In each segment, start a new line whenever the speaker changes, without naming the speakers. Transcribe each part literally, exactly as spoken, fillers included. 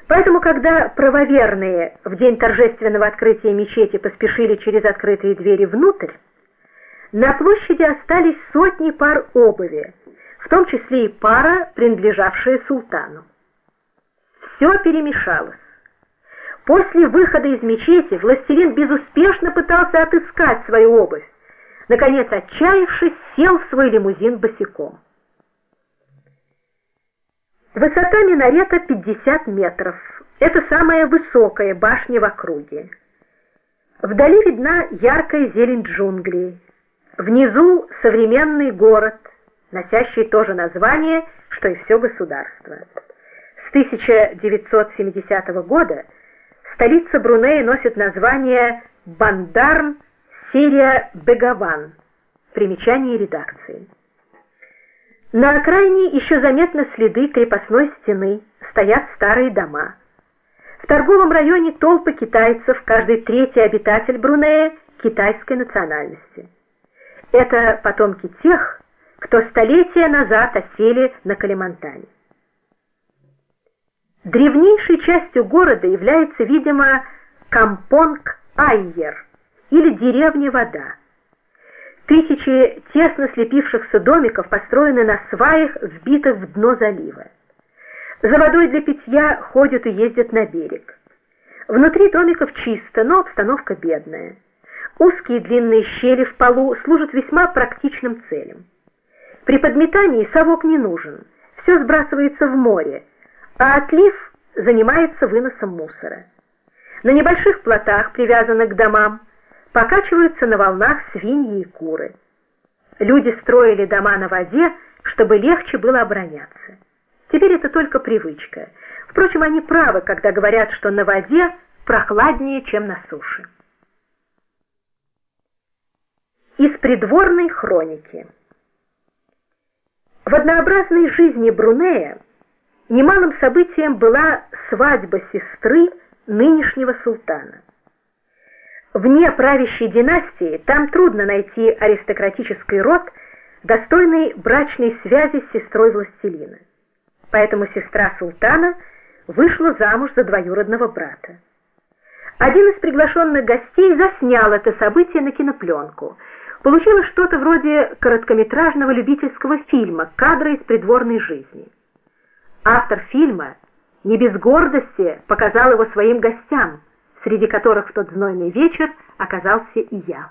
Поэтому, когда правоверные в день торжественного открытия мечети поспешили через открытые двери внутрь, на площади остались сотни пар обуви, в том числе и пара, принадлежавшая султану. Все перемешалось. После выхода из мечети властелин безуспешно пытался отыскать свою обувь. Наконец, отчаявшись, сел в свой лимузин босиком. Высота минарета пятьдесят метров. Это самая высокая башня в округе. Вдали видна яркая зелень джунглей. Внизу современный город, носящий то же название, что и все государство. С тысяча девятьсот семидесятого года столица Брунея носит название Бандар Серия Бегаван. Примечание редакции. На окраине еще заметны следы крепостной стены, стоят старые дома. В торговом районе толпы китайцев, каждый третий обитатель Брунея китайской национальности. Это потомки тех, кто столетия назад осели на Калимантане. Древнейшей частью города является, видимо, Кампонг-Айер, или деревня Вода. Тысячи тесно слепившихся домиков построены на сваях, вбитых в дно залива. За водой для питья ходят и ездят на берег. Внутри домиков чисто, но обстановка бедная. Узкие длинные щели в полу служат весьма практичным целям. При подметании совок не нужен, все сбрасывается в море, а отлив занимается выносом мусора. На небольших плотах, привязанных к домам, покачиваются на волнах свиньи и куры. Люди строили дома на воде, чтобы легче было обороняться. Теперь это только привычка. Впрочем, они правы, когда говорят, что на воде прохладнее, чем на суше. Из придворной хроники. В однообразной жизни Брунея немалым событием была свадьба сестры нынешнего султана. Вне правящей династии там трудно найти аристократический род, достойный брачной связи с сестрой властелина. Поэтому сестра султана вышла замуж за двоюродного брата. Один из приглашенных гостей заснял это событие на кинопленку. Получилось что-то вроде короткометражного любительского фильма «Кадры из придворной жизни». Автор фильма не без гордости показал его своим гостям, среди которых в тот знойный вечер оказался и я.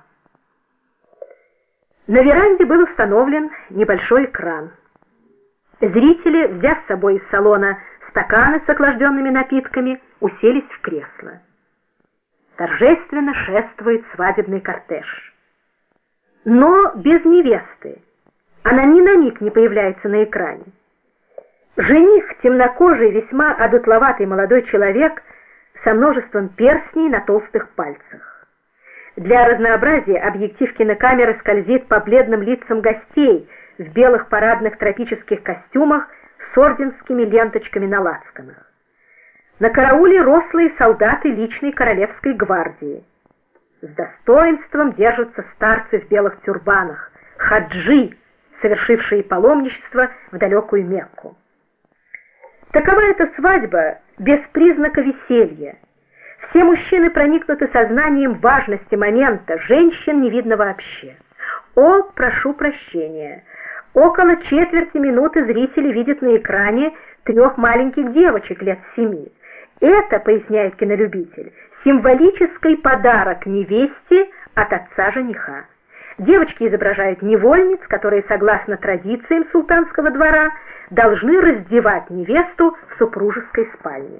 На веранде был установлен небольшой экран. Зрители, взяв с собой из салона стаканы с охлажденными напитками, уселись в кресла. Торжественно шествует свадебный кортеж. Но без невесты. Она ни на миг не появляется на экране. Жених, темнокожий, весьма одутловатый молодой человек со множеством перстней на толстых пальцах. Для разнообразия объектив кинокамеры скользит по бледным лицам гостей в белых парадных тропических костюмах с орденскими ленточками на лацканах. На карауле рослые солдаты личной королевской гвардии. С достоинством держатся старцы в белых тюрбанах, хаджи, совершившие паломничество в далекую Мекку. Такова эта свадьба без признака веселья. Все мужчины проникнуты сознанием важности момента, женщин не видно вообще. О, прошу прощения, около четверти минуты зрители видят на экране трех маленьких девочек лет семи. Это, поясняет кинолюбитель, символический подарок невесте от отца жениха. Девочки изображают невольниц, которые, согласно традициям султанского двора, должны раздевать невесту в супружеской спальне.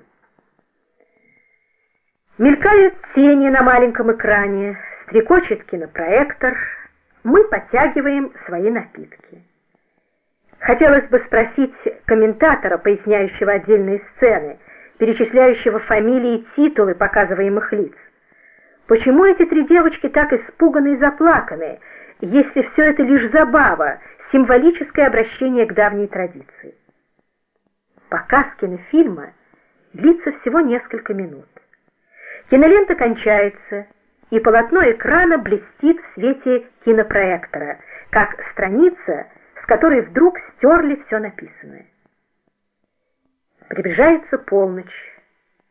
Мелькают тени на маленьком экране, стрекочет кинопроектор, мы подтягиваем свои напитки. Хотелось бы спросить комментатора, поясняющего отдельные сцены, перечисляющего фамилии и титулы показываемых лиц. Почему эти три девочки так испуганы и заплаканы, если все это лишь забава, символическое обращение к давней традиции? Показ кинофильма длится всего несколько минут. Кинолента кончается, и полотно экрана блестит в свете кинопроектора, как страница, с которой вдруг стерли все написанное. Приближается полночь.